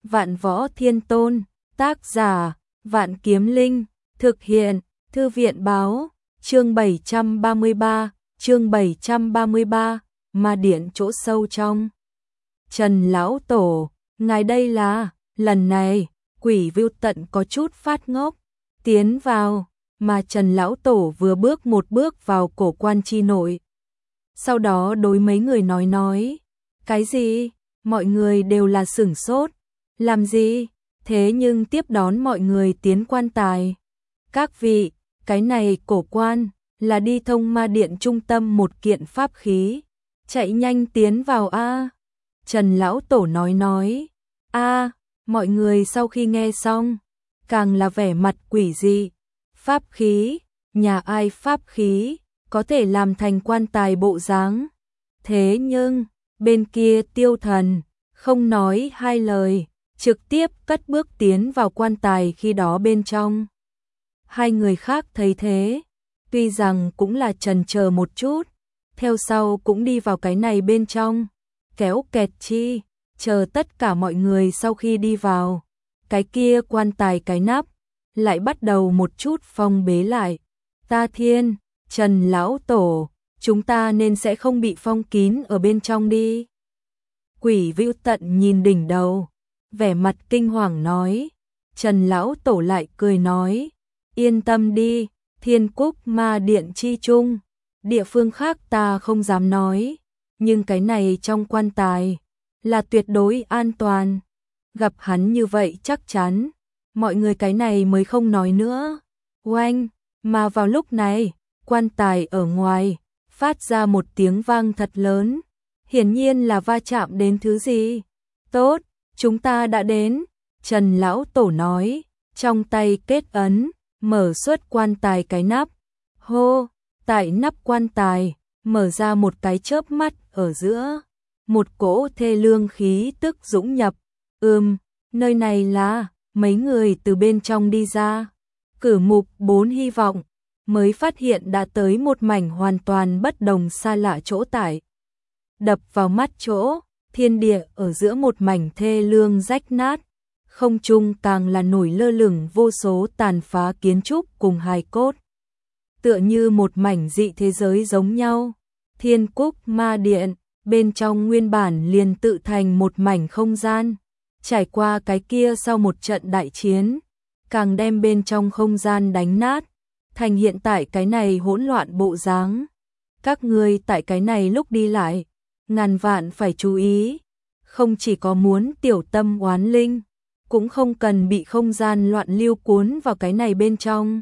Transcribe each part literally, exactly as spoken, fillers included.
Vạn Võ Thiên Tôn, tác giả, Vạn Kiếm Linh, thực hiện, Thư viện báo, chương bảy trăm ba mươi ba, chương bảy trăm ba mươi ba, Ma Điện chỗ sâu trong. Trần Lão Tổ, ngài đây là, lần này, Quỷ Vưu Tận có chút phát ngốc, tiến vào, mà Trần Lão Tổ vừa bước một bước vào cổ quan chi nội. Sau đó đối mấy người nói nói, cái gì, mọi người đều là sửng sốt, làm gì, thế nhưng tiếp đón mọi người tiến quan tài. Các vị, cái này cổ quan, là đi thông Ma Điện trung tâm một kiện pháp khí, chạy nhanh tiến vào a. Trần Lão Tổ nói nói, a, mọi người sau khi nghe xong, càng là vẻ mặt quỷ dị, pháp khí, nhà ai pháp khí, có thể làm thành quan tài bộ dáng. Thế nhưng, bên kia Tiêu Thần, không nói hai lời, trực tiếp cất bước tiến vào quan tài khi đó bên trong. Hai người khác thấy thế, tuy rằng cũng là chần chờ một chút, theo sau cũng đi vào cái này bên trong, kéo kẹt chi, chờ tất cả mọi người sau khi đi vào, cái kia quan tài cái nắp, lại bắt đầu một chút phong bế lại. Ta thiên, Trần Lão Tổ, chúng ta nên sẽ không bị phong kín ở bên trong đi. Quỷ Vưu Tận nhìn đỉnh đầu, vẻ mặt kinh hoàng nói. Trần Lão Tổ lại cười nói, yên tâm đi, Thiên Cúc Ma Điện chi chung, địa phương khác ta không dám nói, nhưng cái này trong quan tài là tuyệt đối an toàn. Gặp hắn như vậy chắc chắn, mọi người cái này mới không nói nữa. Oanh, mà vào lúc này, quan tài ở ngoài phát ra một tiếng vang thật lớn, hiển nhiên là va chạm đến thứ gì. Tốt, chúng ta đã đến, Trần Lão Tổ nói, trong tay kết ấn, mở xuất quan tài cái nắp. Hô, tại nắp quan tài, mở ra một cái chớp mắt ở giữa, một cỗ thê lương khí tức dũng nhập. Ừm, nơi này là, mấy người từ bên trong đi ra. Cử mục bốn hy vọng, mới phát hiện đã tới một mảnh hoàn toàn bất đồng xa lạ chỗ tại. Đập vào mắt chỗ, thiên địa ở giữa một mảnh thê lương rách nát, không trung càng là nổi lơ lửng vô số tàn phá kiến trúc cùng hài cốt. Tựa như một mảnh dị thế giới giống nhau, Thiên Cúc Ma Điện, bên trong nguyên bản liền tự thành một mảnh không gian, trải qua cái kia sau một trận đại chiến, càng đem bên trong không gian đánh nát, thành hiện tại cái này hỗn loạn bộ dáng. Các ngươi tại cái này lúc đi lại, ngàn vạn phải chú ý, không chỉ có muốn tiểu tâm oán linh, cũng không cần bị không gian loạn lưu cuốn vào cái này bên trong.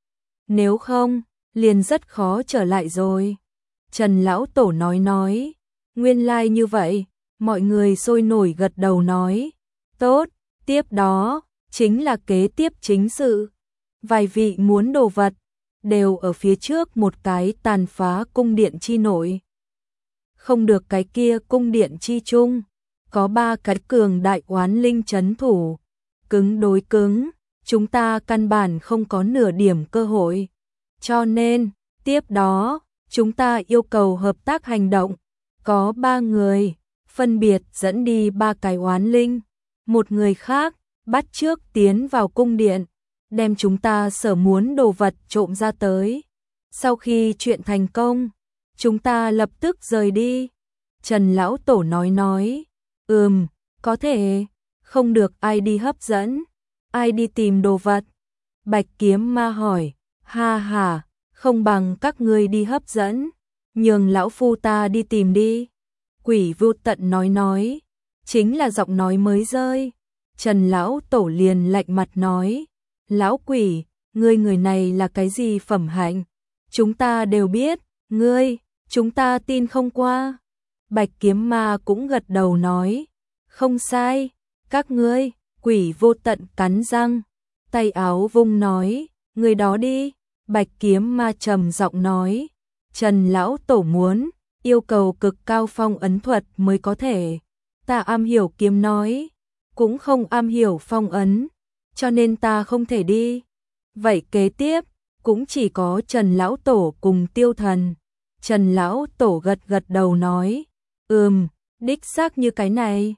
Nếu không, liền rất khó trở lại rồi. Trần Lão Tổ nói nói, nguyên lai like như vậy, mọi người sôi nổi gật đầu nói, tốt, tiếp đó, chính là kế tiếp chính sự. Vài vị muốn đồ vật, đều ở phía trước một cái tàn phá cung điện chi nội. Không được cái kia cung điện chi chung, có ba cái cường đại oán linh trấn thủ, cứng đối cứng, chúng ta căn bản không có nửa điểm cơ hội. Cho nên, tiếp đó, chúng ta yêu cầu hợp tác hành động, có ba người, phân biệt dẫn đi ba cái oán linh, một người khác, bắt trước tiến vào cung điện, đem chúng ta sở muốn đồ vật trộm ra tới. Sau khi chuyện thành công, chúng ta lập tức rời đi. Trần Lão Tổ nói nói, ừm, có thể, không được ai đi hấp dẫn, ai đi tìm đồ vật. Bạch Kiếm Ma hỏi, ha ha, không bằng các ngươi đi hấp dẫn, nhường lão phu ta đi tìm đi. Quỷ Vưu Tận nói nói, chính là giọng nói mới rơi. Trần Lão Tổ liền lạnh mặt nói, lão quỷ, ngươi người này là cái gì phẩm hạnh? Chúng ta đều biết, ngươi, chúng ta tin không qua. Bạch Kiếm Ma cũng gật đầu nói, không sai, các ngươi. Quỷ Vô Tận cắn răng, tay áo vung nói, người đó đi. Bạch Kiếm Ma trầm giọng nói, Trần Lão Tổ muốn, yêu cầu cực cao phong ấn thuật mới có thể. Ta am hiểu kiếm nói, cũng không am hiểu phong ấn, cho nên ta không thể đi. Vậy kế tiếp, cũng chỉ có Trần Lão Tổ cùng Tiêu Thần. Trần Lão Tổ gật gật đầu nói, ừm, đích xác như cái này.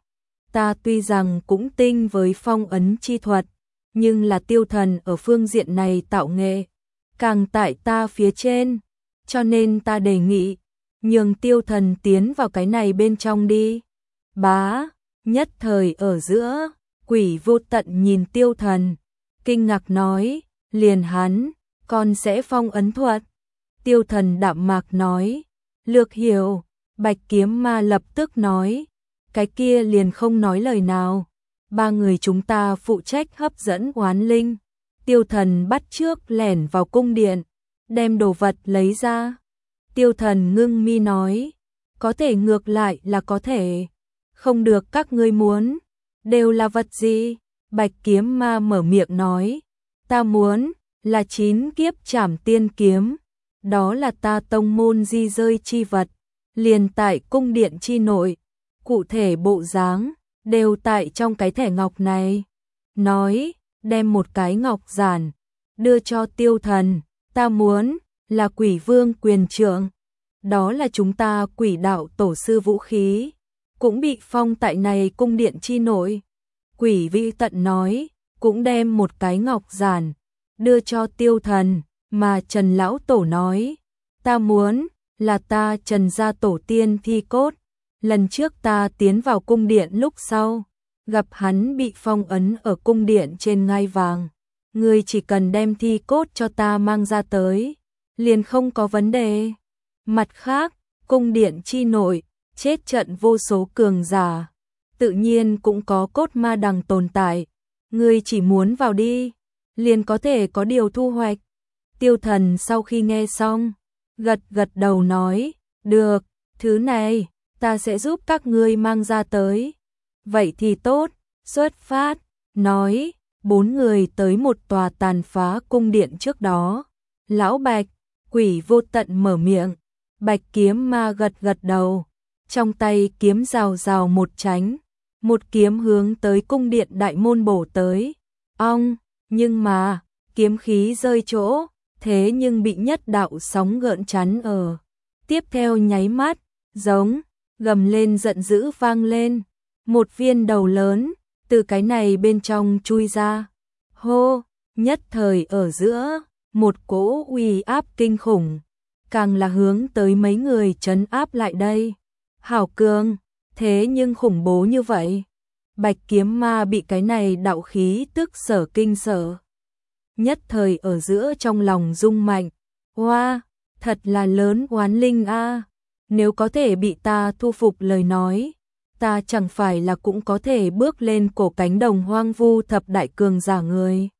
ta tuy rằng cũng tinh với phong ấn chi thuật, nhưng là Tiêu Thần ở phương diện này tạo nghệ, càng tại ta phía trên, cho nên ta đề nghị, nhường Tiêu Thần tiến vào cái này bên trong đi. Bá, nhất thời ở giữa, Quỷ Vô Tận nhìn Tiêu Thần, kinh ngạc nói, liền hắn, con sẽ phong ấn thuật. Tiêu Thần đạm mạc nói, lược hiểu. Bạch Kiếm Ma lập tức nói, cái kia liền không nói lời nào. Ba người chúng ta phụ trách hấp dẫn oán linh. Tiêu Thần bắt trước lẻn vào cung điện, đem đồ vật lấy ra. Tiêu Thần ngưng mi nói, có thể ngược lại là có thể, không được các ngươi muốn. Đều là vật gì? Bạch Kiếm Ma mở miệng nói, ta muốn là chín kiếp trảm tiên kiếm, đó là ta tông môn di rơi chi vật, liền tại cung điện chi nội, cụ thể bộ dáng đều tại trong cái thẻ ngọc này. Nói, đem một cái ngọc giản đưa cho Tiêu Thần, ta muốn là Quỷ Vương quyền trượng, đó là chúng ta Quỷ đạo tổ sư vũ khí, cũng bị phong tại này cung điện chi nội. Quỷ Vi Tận nói, cũng đem một cái ngọc giản đưa cho Tiêu Thần, mà Trần lão tổ nói, ta muốn là ta Trần gia tổ tiên thi cốt. Lần trước ta tiến vào cung điện lúc sau, gặp hắn bị phong ấn ở cung điện trên ngai vàng, ngươi chỉ cần đem thi cốt cho ta mang ra tới, liền không có vấn đề. Mặt khác, cung điện chi nội, chết trận vô số cường giả, tự nhiên cũng có cốt ma đằng tồn tại, ngươi chỉ muốn vào đi, liền có thể có điều thu hoạch. Tiêu Thần sau khi nghe xong, gật gật đầu nói, được, thứ này, ta sẽ giúp các ngươi mang ra tới. Vậy thì tốt, xuất phát. Nói, bốn người tới một tòa tàn phá cung điện trước đó. Lão Bạch, Quỷ Vô Tận mở miệng, Bạch Kiếm Ma gật gật đầu, trong tay kiếm rào rào một tránh, một kiếm hướng tới cung điện đại môn bổ tới. Ong, nhưng mà, kiếm khí rơi chỗ, thế nhưng bị nhất đạo sóng gợn chắn ở. Tiếp theo nháy mắt, giống, gầm lên giận dữ vang lên, một viên đầu lớn, từ cái này bên trong chui ra. Hô, nhất thời ở giữa, một cỗ uy áp kinh khủng, càng là hướng tới mấy người trấn áp lại đây. Hảo cường, thế nhưng khủng bố như vậy. Bạch Kiếm Ma bị cái này đạo khí tức sở kinh sở. Nhất thời ở giữa trong lòng rung mạnh, hoa, thật là lớn oán linh a, nếu có thể bị ta thu phục lời nói, ta chẳng phải là cũng có thể bước lên cổ cánh đồng hoang vu thập đại cường giả người.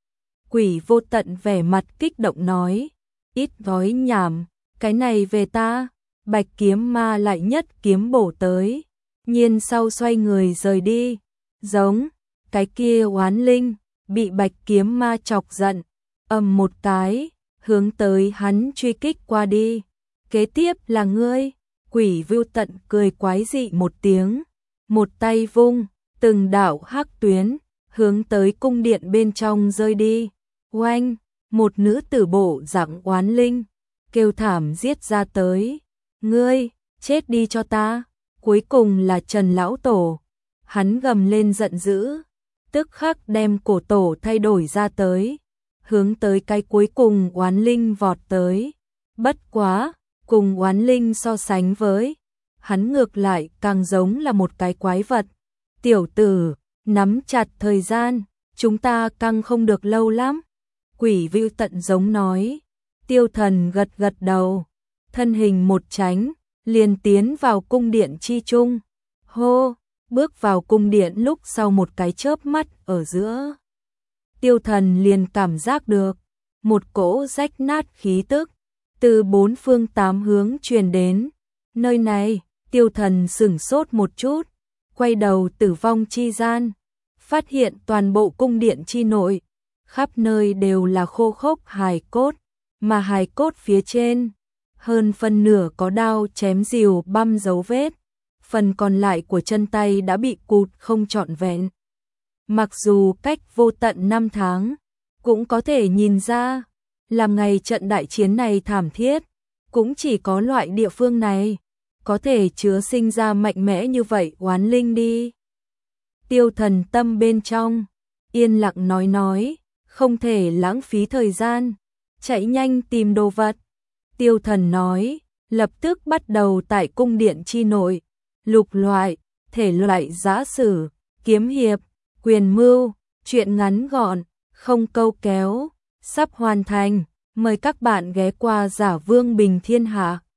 Quỷ Vô Tận vẻ mặt kích động nói, ít nói nhảm, cái này về ta. Bạch Kiếm Ma lại nhất kiếm bổ tới, nhiên sau xoay người rời đi, giống, cái kia oán linh, bị Bạch Kiếm Ma chọc giận, ầm một cái, hướng tới hắn truy kích qua đi. Kế tiếp là ngươi. Quỷ Vô Tận cười quái dị một tiếng, một tay vung, từng đạo hắc tuyến, hướng tới cung điện bên trong rơi đi. Oanh, một nữ tử bộ dạng oán linh, kêu thảm giết ra tới. Ngươi, chết đi cho ta. Cuối cùng là Trần lão tổ, hắn gầm lên giận dữ, tức khắc đem cổ tổ thay đổi ra tới, hướng tới cái cuối cùng oán linh vọt tới. Bất quá, cùng oán linh so sánh với, hắn ngược lại càng giống là một cái quái vật. Tiểu tử, nắm chặt thời gian, chúng ta căng không được lâu lắm. Quỷ Vô Tận giống nói. Tiêu Thần gật gật đầu, thân hình một tránh, liền tiến vào cung điện chi trung. Hô, bước vào cung điện lúc sau một cái chớp mắt ở giữa, Tiêu Thần liền cảm giác được một cỗ rách nát khí tức từ bốn phương tám hướng truyền đến. Nơi này, Tiêu Thần sửng sốt một chút, quay đầu tử vong chi gian, phát hiện toàn bộ cung điện chi nội, khắp nơi đều là khô khốc hài cốt, mà hài cốt phía trên, hơn phân nửa có đao chém rìu băm dấu vết, phần còn lại của chân tay đã bị cụt không trọn vẹn. Mặc dù cách vô tận năm tháng, cũng có thể nhìn ra, làm ngày trận đại chiến này thảm thiết, cũng chỉ có loại địa phương này, có thể chứa sinh ra mạnh mẽ như vậy oán linh đi. Tiêu Thần tâm bên trong yên lặng nói nói, không thể lãng phí thời gian, chạy nhanh tìm đồ vật. Tiêu Thần nói, lập tức bắt đầu tại cung điện chi nội, lục loại, thể loại giã sử, kiếm hiệp, quyền mưu, truyện ngắn gọn, không câu kéo, sắp hoàn thành, mời các bạn ghé qua Giả Vương Bình Thiên Hạ.